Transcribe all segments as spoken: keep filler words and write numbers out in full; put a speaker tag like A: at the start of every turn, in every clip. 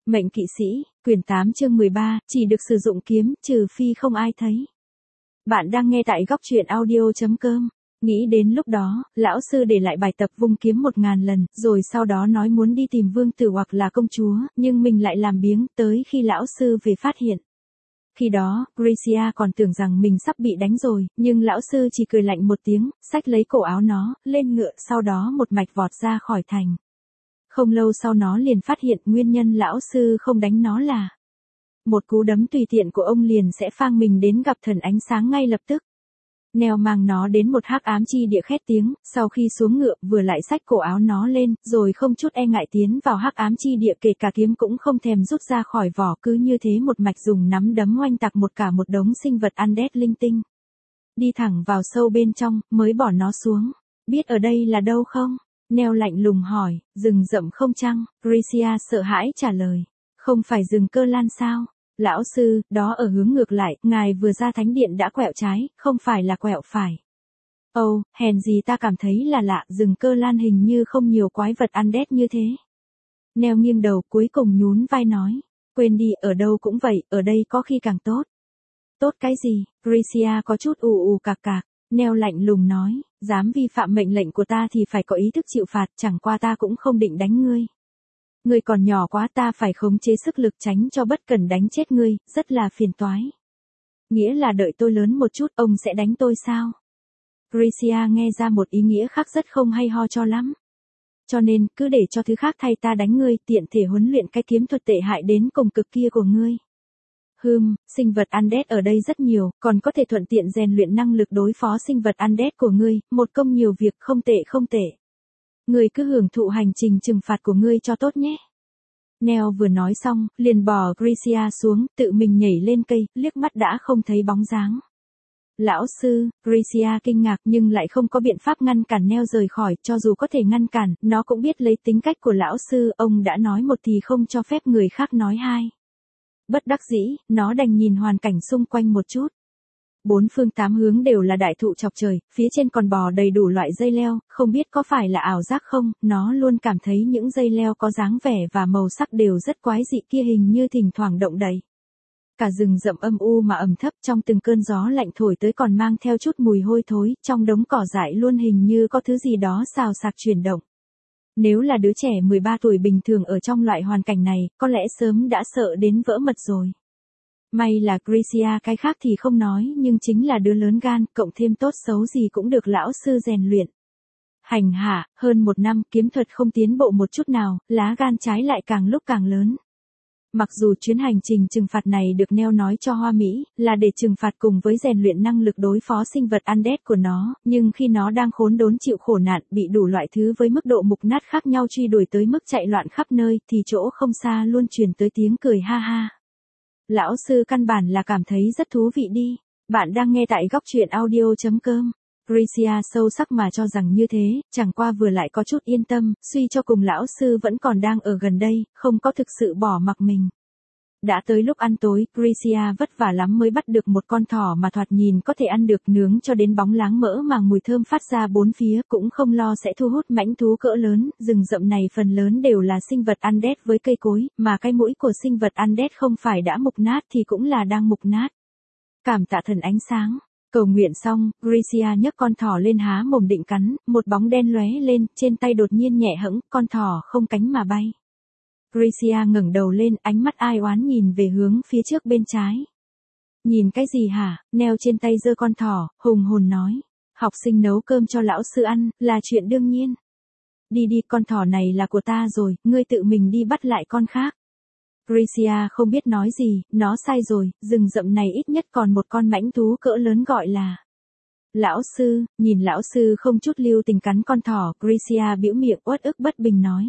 A: Mệnh kỵ sĩ, quyển tám chương mười ba, chỉ được sử dụng kiếm, trừ phi không ai thấy. Bạn đang nghe tại góc truyện audio chấm com. Nghĩ đến lúc đó, lão sư để lại bài tập vung kiếm một ngàn lần, rồi sau đó nói muốn đi tìm vương tử hoặc là công chúa, nhưng mình lại làm biếng tới khi lão sư về phát hiện. Khi đó, Gracia còn tưởng rằng mình sắp bị đánh rồi, nhưng lão sư chỉ cười lạnh một tiếng, xách lấy cổ áo nó, lên ngựa, sau đó một mạch vọt ra khỏi thành. Không lâu sau nó liền phát hiện nguyên nhân lão sư không đánh nó là một cú đấm tùy tiện của ông liền sẽ phang mình đến gặp thần ánh sáng ngay lập tức. Neo mang nó đến một hắc ám chi địa khét tiếng, sau khi xuống ngựa vừa lại xách cổ áo nó lên, rồi không chút e ngại tiến vào hắc ám chi địa, kể cả kiếm cũng không thèm rút ra khỏi vỏ, cứ như thế một mạch dùng nắm đấm oanh tạc một cả một đống sinh vật undead linh tinh. Đi thẳng vào sâu bên trong, mới bỏ nó xuống. Biết ở đây là đâu không? Neo lạnh lùng hỏi. Rừng rậm không chăng? Gracia sợ hãi trả lời. Không phải rừng Cơ Lan sao? Lão sư, đó ở hướng ngược lại, ngài vừa ra thánh điện đã quẹo trái, không phải là quẹo phải. Ồ, oh, hèn gì ta cảm thấy là lạ, rừng Cơ Lan hình như không nhiều quái vật undead như thế. Neo nghiêng đầu cuối cùng nhún vai nói. Quên đi, ở đâu cũng vậy, ở đây có khi càng tốt. Tốt cái gì? Gracia có chút ù ù cạc cạc. Neo lạnh lùng nói, dám vi phạm mệnh lệnh của ta thì phải có ý thức chịu phạt, chẳng qua ta cũng không định đánh ngươi. Ngươi còn nhỏ quá, ta phải khống chế sức lực tránh cho bất cẩn đánh chết ngươi, rất là phiền toái. Nghĩa là đợi tôi lớn một chút, ông sẽ đánh tôi sao? Gracia nghe ra một ý nghĩa khác rất không hay ho cho lắm. Cho nên, cứ để cho thứ khác thay ta đánh ngươi, tiện thể huấn luyện cái kiếm thuật tệ hại đến cùng cực kia của ngươi. Hừm, sinh vật undead ở đây rất nhiều, còn có thể thuận tiện rèn luyện năng lực đối phó sinh vật undead của ngươi, một công nhiều việc, không tệ không tệ. Ngươi cứ hưởng thụ hành trình trừng phạt của ngươi cho tốt nhé. Neo vừa nói xong, liền bỏ Gracia xuống, tự mình nhảy lên cây, liếc mắt đã không thấy bóng dáng. Lão sư, Gracia kinh ngạc nhưng lại không có biện pháp ngăn cản Neo rời khỏi, cho dù có thể ngăn cản, nó cũng biết lấy tính cách của lão sư, ông đã nói một thì không cho phép người khác nói hai. Bất đắc dĩ, nó đành nhìn hoàn cảnh xung quanh một chút. Bốn phương tám hướng đều là đại thụ chọc trời, phía trên còn bò đầy đủ loại dây leo, không biết có phải là ảo giác không, nó luôn cảm thấy những dây leo có dáng vẻ và màu sắc đều rất quái dị kia, hình như thỉnh thoảng động đậy. Cả rừng rậm âm u mà ẩm thấp, trong từng cơn gió lạnh thổi tới còn mang theo chút mùi hôi thối, trong đống cỏ dại luôn hình như có thứ gì đó xào xạc chuyển động. Nếu là đứa trẻ mười ba tuổi bình thường ở trong loại hoàn cảnh này, có lẽ sớm đã sợ đến vỡ mật rồi. May là Gracia cái khác thì không nói, nhưng chính là đứa lớn gan, cộng thêm tốt xấu gì cũng được lão sư rèn luyện. Hành hạ, hơn một năm, kiếm thuật không tiến bộ một chút nào, lá gan trái lại càng lúc càng lớn. Mặc dù chuyến hành trình trừng phạt này được Neo nói cho Hoa Mỹ, là để trừng phạt cùng với rèn luyện năng lực đối phó sinh vật undead của nó, nhưng khi nó đang khốn đốn chịu khổ nạn, bị đủ loại thứ với mức độ mục nát khác nhau truy đuổi tới mức chạy loạn khắp nơi, thì chỗ không xa luôn truyền tới tiếng cười ha ha. Lão sư căn bản là cảm thấy rất thú vị đi. Bạn đang nghe tại góc truyện audio chấm com. Gracia sâu sắc mà cho rằng như thế, chẳng qua vừa lại có chút yên tâm, suy cho cùng lão sư vẫn còn đang ở gần đây, không có thực sự bỏ mặc mình. Đã tới lúc ăn tối, Gracia vất vả lắm mới bắt được một con thỏ mà thoạt nhìn có thể ăn được, nướng cho đến bóng láng mỡ màng mùi thơm phát ra bốn phía, cũng không lo sẽ thu hút mãnh thú cỡ lớn. Rừng rậm này phần lớn đều là sinh vật undead với cây cối, mà cái mũi của sinh vật undead không phải đã mục nát thì cũng là đang mục nát. Cảm tạ thần ánh sáng. Cầu nguyện xong, Gracia nhấc con thỏ lên há mồm định cắn, một bóng đen lóe lên, trên tay đột nhiên nhẹ hẫng, con thỏ không cánh mà bay. Gracia ngẩng đầu lên, ánh mắt ai oán nhìn về hướng phía trước bên trái. Nhìn cái gì hả? Neo trên tay giơ con thỏ, hùng hồn nói. Học sinh nấu cơm cho lão sư ăn, là chuyện đương nhiên. Đi đi, con thỏ này là của ta rồi, ngươi tự mình đi bắt lại con khác. Gracia không biết nói gì, nó sai rồi, rừng rậm này ít nhất còn một con mãnh thú cỡ lớn gọi là. Lão sư, nhìn lão sư không chút lưu tình cắn con thỏ, Gracia bĩu miệng uất ức bất bình nói.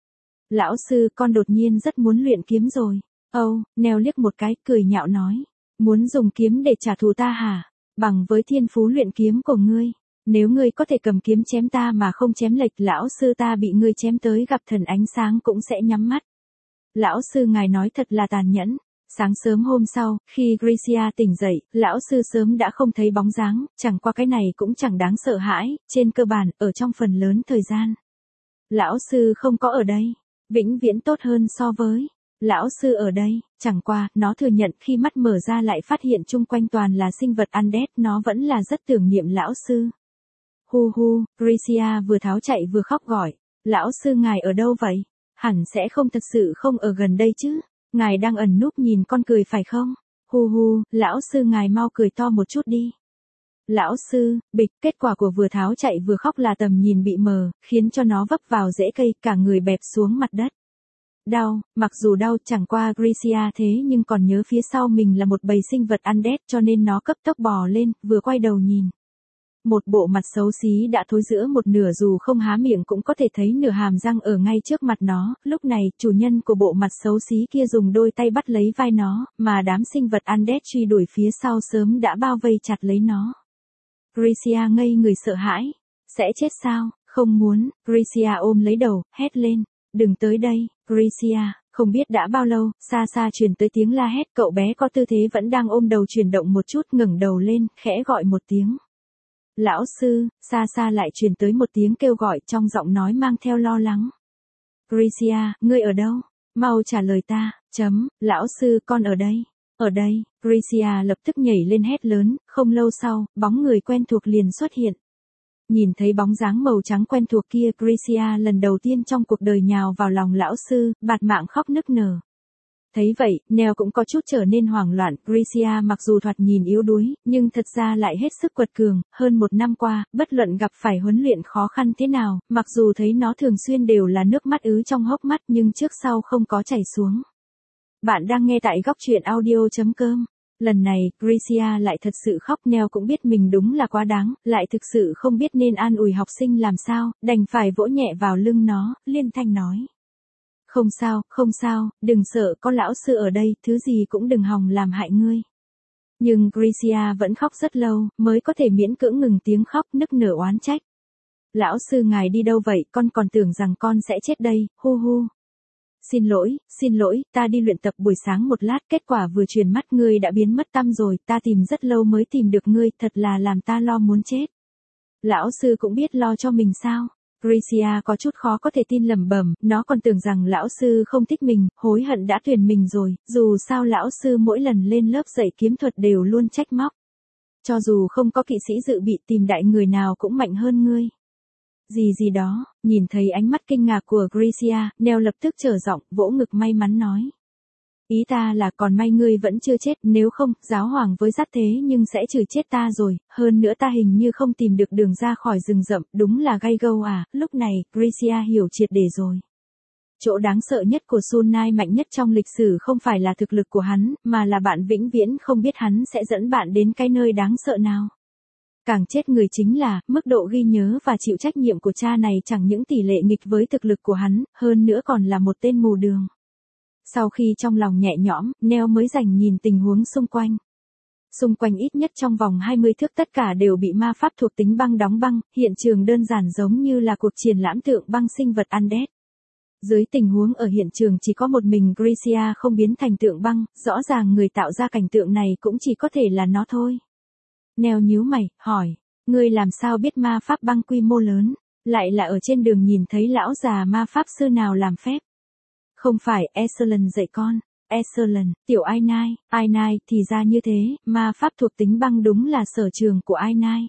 A: Lão sư, con đột nhiên rất muốn luyện kiếm rồi. Âu, oh, Neo liếc một cái, cười nhạo nói. Muốn dùng kiếm để trả thù ta hả? Bằng với thiên phú luyện kiếm của ngươi. Nếu ngươi có thể cầm kiếm chém ta mà không chém lệch, lão sư ta bị ngươi chém tới gặp thần ánh sáng cũng sẽ nhắm mắt. Lão sư ngài nói thật là tàn nhẫn. Sáng sớm hôm sau, khi Gracia tỉnh dậy, lão sư sớm đã không thấy bóng dáng, chẳng qua cái này cũng chẳng đáng sợ hãi, trên cơ bản, ở trong phần lớn thời gian. Lão sư không có ở đây. Vĩnh viễn tốt hơn so với Lão sư ở đây, chẳng qua, nó thừa nhận khi mắt mở ra lại phát hiện chung quanh toàn là sinh vật undead, nó vẫn là rất tưởng niệm lão sư. Hu hu, Gracia vừa tháo chạy vừa khóc gọi. Lão sư ngài ở đâu vậy? Hẳn sẽ không thật sự không ở gần đây chứ? Ngài đang ẩn núp nhìn con cười phải không? Hu hu, lão sư ngài mau cười to một chút đi. Lão sư, bịch, kết quả của vừa tháo chạy vừa khóc là tầm nhìn bị mờ, khiến cho nó vấp vào rễ cây, cả người bẹp xuống mặt đất. Đau, mặc dù đau chẳng qua Gracia thế nhưng còn nhớ phía sau mình là một bầy sinh vật undead cho nên nó cấp tốc bò lên, vừa quay đầu nhìn. Một bộ mặt xấu xí đã thối giữa một nửa dù không há miệng cũng có thể thấy nửa hàm răng ở ngay trước mặt nó, lúc này chủ nhân của bộ mặt xấu xí kia dùng đôi tay bắt lấy vai nó, mà đám sinh vật undead truy đuổi phía sau sớm đã bao vây chặt lấy nó. Gracia ngây người sợ hãi. Sẽ chết sao? Không muốn, Gracia ôm lấy đầu, hét lên. Đừng tới đây, Gracia. Không biết đã bao lâu, xa xa truyền tới tiếng la hét, cậu bé có tư thế vẫn đang ôm đầu chuyển động một chút, ngẩng đầu lên, khẽ gọi một tiếng. Lão sư, xa xa lại truyền tới một tiếng kêu gọi trong giọng nói mang theo lo lắng. Gracia, ngươi ở đâu? Mau trả lời ta, chấm, lão sư con ở đây. Ở đây, Gracia lập tức nhảy lên hét lớn, không lâu sau, bóng người quen thuộc liền xuất hiện. Nhìn thấy bóng dáng màu trắng quen thuộc kia, Gracia lần đầu tiên trong cuộc đời nhào vào lòng lão sư, bạt mạng khóc nức nở. Thấy vậy, Nell cũng có chút trở nên hoảng loạn, Gracia mặc dù thoạt nhìn yếu đuối, nhưng thật ra lại hết sức quật cường, hơn một năm qua, bất luận gặp phải huấn luyện khó khăn thế nào, mặc dù thấy nó thường xuyên đều là nước mắt ứ trong hốc mắt nhưng trước sau không có chảy xuống. Bạn đang nghe tại góc truyện audio chấm com. Lần này, Gracia lại thật sự khóc, Nell cũng biết mình đúng là quá đáng, lại thực sự không biết nên an ủi học sinh làm sao, đành phải vỗ nhẹ vào lưng nó, liên thanh nói. Không sao, không sao, đừng sợ, có lão sư ở đây, thứ gì cũng đừng hòng làm hại ngươi. Nhưng Gracia vẫn khóc rất lâu, mới có thể miễn cưỡng ngừng tiếng khóc, nức nở oán trách. Lão sư ngài đi đâu vậy, con còn tưởng rằng con sẽ chết đây, hu hu. Xin lỗi, xin lỗi, ta đi luyện tập buổi sáng một lát, kết quả vừa truyền mắt ngươi đã biến mất tăm rồi, ta tìm rất lâu mới tìm được ngươi, thật là làm ta lo muốn chết. Lão sư cũng biết lo cho mình sao? Gracia có chút khó có thể tin lẩm bẩm, nó còn tưởng rằng lão sư không thích mình, hối hận đã tuyển mình rồi, dù sao lão sư mỗi lần lên lớp dạy kiếm thuật đều luôn trách móc. Cho dù không có kỵ sĩ dự bị tìm đại người nào cũng mạnh hơn ngươi. Gì gì đó, nhìn thấy ánh mắt kinh ngạc của Gracia, Nell lập tức trở giọng, vỗ ngực may mắn nói. Ý ta là còn may ngươi vẫn chưa chết, nếu không, giáo hoàng với dắt thế nhưng sẽ trừ chết ta rồi, hơn nữa ta hình như không tìm được đường ra khỏi rừng rậm, đúng là gay gâu à, lúc này, Gracia hiểu triệt để rồi. Chỗ đáng sợ nhất của Sunai mạnh nhất trong lịch sử không phải là thực lực của hắn, mà là bạn vĩnh viễn không biết hắn sẽ dẫn bạn đến cái nơi đáng sợ nào. Càng chết người chính là, mức độ ghi nhớ và chịu trách nhiệm của cha này chẳng những tỷ lệ nghịch với thực lực của hắn, hơn nữa còn là một tên mù đường. Sau khi trong lòng nhẹ nhõm, Nell mới dành nhìn tình huống xung quanh. Xung quanh ít nhất trong vòng hai mươi thước tất cả đều bị ma pháp thuộc tính băng đóng băng, hiện trường đơn giản giống như là cuộc triển lãm tượng băng sinh vật undead. Dưới tình huống ở hiện trường chỉ có một mình Gracia không biến thành tượng băng, rõ ràng người tạo ra cảnh tượng này cũng chỉ có thể là nó thôi. Nell nhíu mày, hỏi, ngươi làm sao biết ma pháp băng quy mô lớn, lại là ở trên đường nhìn thấy lão già ma pháp sư nào làm phép. Không phải, Excellent dạy con. Excellent, tiểu Ainai, Ainai, thì ra như thế, ma pháp thuộc tính băng đúng là sở trường của Ainai.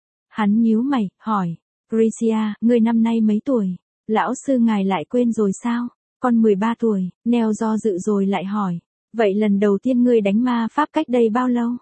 A: Hắn nhíu mày, hỏi, Gracia, ngươi năm nay mấy tuổi? Lão sư ngài lại quên rồi sao? Con mười ba tuổi, Nell do dự rồi lại hỏi, vậy lần đầu tiên ngươi đánh ma pháp cách đây bao lâu?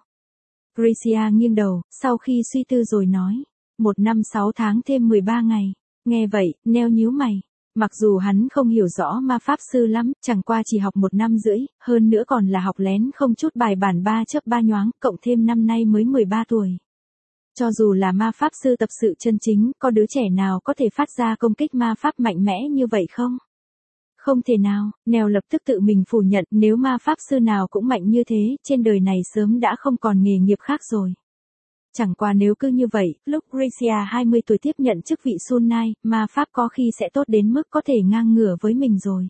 A: Gracia nghiêng đầu, sau khi suy tư rồi nói, một năm sáu tháng thêm mười ba ngày. Nghe vậy, Nell nhíu mày. Mặc dù hắn không hiểu rõ ma pháp sư lắm, chẳng qua chỉ học một năm rưỡi, hơn nữa còn là học lén không chút bài bản ba chớp ba nhoáng, cộng thêm năm nay mới mười ba tuổi. Cho dù là ma pháp sư tập sự chân chính, có đứa trẻ nào có thể phát ra công kích ma pháp mạnh mẽ như vậy không? Không thể nào, Nell lập tức tự mình phủ nhận, nếu ma pháp sư nào cũng mạnh như thế, trên đời này sớm đã không còn nghề nghiệp khác rồi. Chẳng qua nếu cứ như vậy, lúc Gracia hai mươi tuổi tiếp nhận chức vị Sunai, ma pháp có khi sẽ tốt đến mức có thể ngang ngửa với mình rồi.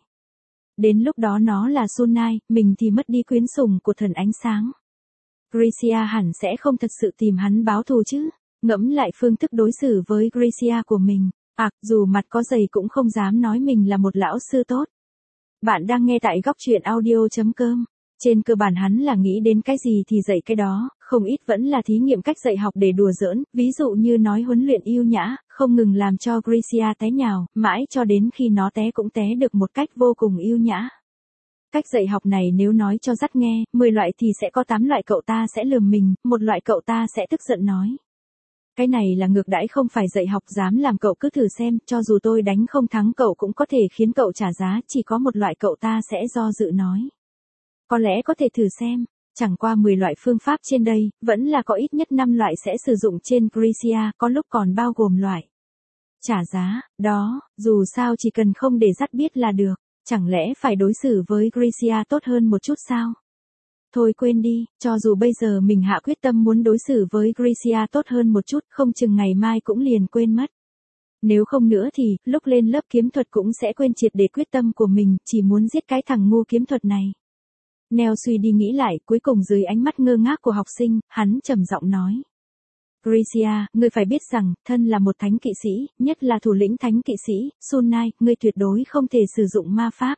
A: Đến lúc đó nó là Sunai, mình thì mất đi quyến sủng của thần ánh sáng. Gracia hẳn sẽ không thật sự tìm hắn báo thù chứ. Ngẫm lại phương thức đối xử với Gracia của mình. À, dù mặt có dày cũng không dám nói mình là một lão sư tốt. Bạn đang nghe tại góc truyện audio.com. Trên cơ bản hắn là nghĩ đến cái gì thì dạy cái đó, không ít vẫn là thí nghiệm cách dạy học để đùa giỡn, ví dụ như nói huấn luyện yêu nhã, không ngừng làm cho Gracia té nhào, mãi cho đến khi nó té cũng té được một cách vô cùng yêu nhã. Cách dạy học này nếu nói cho dắt nghe, mười loại thì sẽ có tám loại cậu ta sẽ lườm mình, một loại cậu ta sẽ tức giận nói. Cái này là ngược đãi không phải dạy học, dám làm cậu cứ thử xem, cho dù tôi đánh không thắng cậu cũng có thể khiến cậu trả giá, chỉ có một loại cậu ta sẽ do dự nói. Có lẽ có thể thử xem, chẳng qua mười loại phương pháp trên đây, vẫn là có ít nhất năm loại sẽ sử dụng trên Gracia, có lúc còn bao gồm loại trả giá, đó, dù sao chỉ cần không để dắt biết là được, chẳng lẽ phải đối xử với Gracia tốt hơn một chút sao? Thôi quên đi, cho dù bây giờ mình hạ quyết tâm muốn đối xử với Gracia tốt hơn một chút, không chừng ngày mai cũng liền quên mất. Nếu không nữa thì, lúc lên lớp kiếm thuật cũng sẽ quên triệt để quyết tâm của mình, chỉ muốn giết cái thằng ngu kiếm thuật này. Neo suy đi nghĩ lại, cuối cùng dưới ánh mắt ngơ ngác của học sinh, hắn trầm giọng nói. Gracia, ngươi phải biết rằng, thân là một thánh kỵ sĩ, nhất là thủ lĩnh thánh kỵ sĩ, Sun Nai, ngươi tuyệt đối không thể sử dụng ma pháp.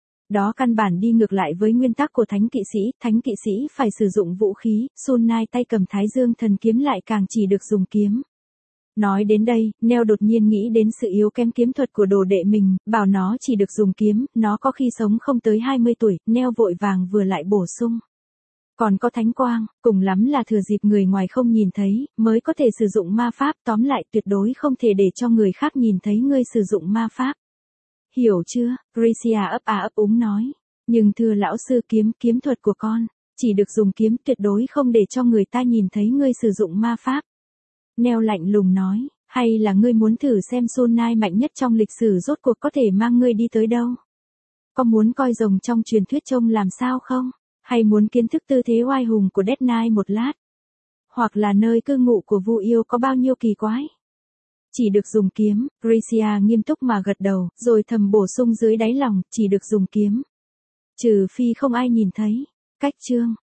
A: Đó căn bản đi ngược lại với nguyên tắc của thánh kỵ sĩ, thánh kỵ sĩ phải sử dụng vũ khí, Sun Nai tay cầm Thái Dương thần kiếm lại càng chỉ được dùng kiếm. Nói đến đây, Neo đột nhiên nghĩ đến sự yếu kém kiếm thuật của đồ đệ mình, bảo nó chỉ được dùng kiếm, nó có khi sống không tới hai mươi tuổi, Neo vội vàng vừa lại bổ sung. Còn có thánh quang, cùng lắm là thừa dịp người ngoài không nhìn thấy, mới có thể sử dụng ma pháp, tóm lại tuyệt đối không thể để cho người khác nhìn thấy ngươi sử dụng ma pháp. Hiểu chưa? Gracia ấp à ấp úng nói. Nhưng thưa lão sư, kiếm, kiếm thuật của con, chỉ được dùng kiếm, tuyệt đối không để cho người ta nhìn thấy ngươi sử dụng ma pháp. Neo lạnh lùng nói, hay là ngươi muốn thử xem Sun Nai mạnh nhất trong lịch sử rốt cuộc có thể mang ngươi đi tới đâu? Có muốn coi rồng trong truyền thuyết trông làm sao không? Hay muốn kiến thức tư thế oai hùng của Death Knight một lát? Hoặc là nơi cư ngụ của Vu Yêu có bao nhiêu kỳ quái? Chỉ được dùng kiếm, Gracia nghiêm túc mà gật đầu, rồi thầm bổ sung dưới đáy lòng, chỉ được dùng kiếm. Trừ phi không ai nhìn thấy. Cách chương.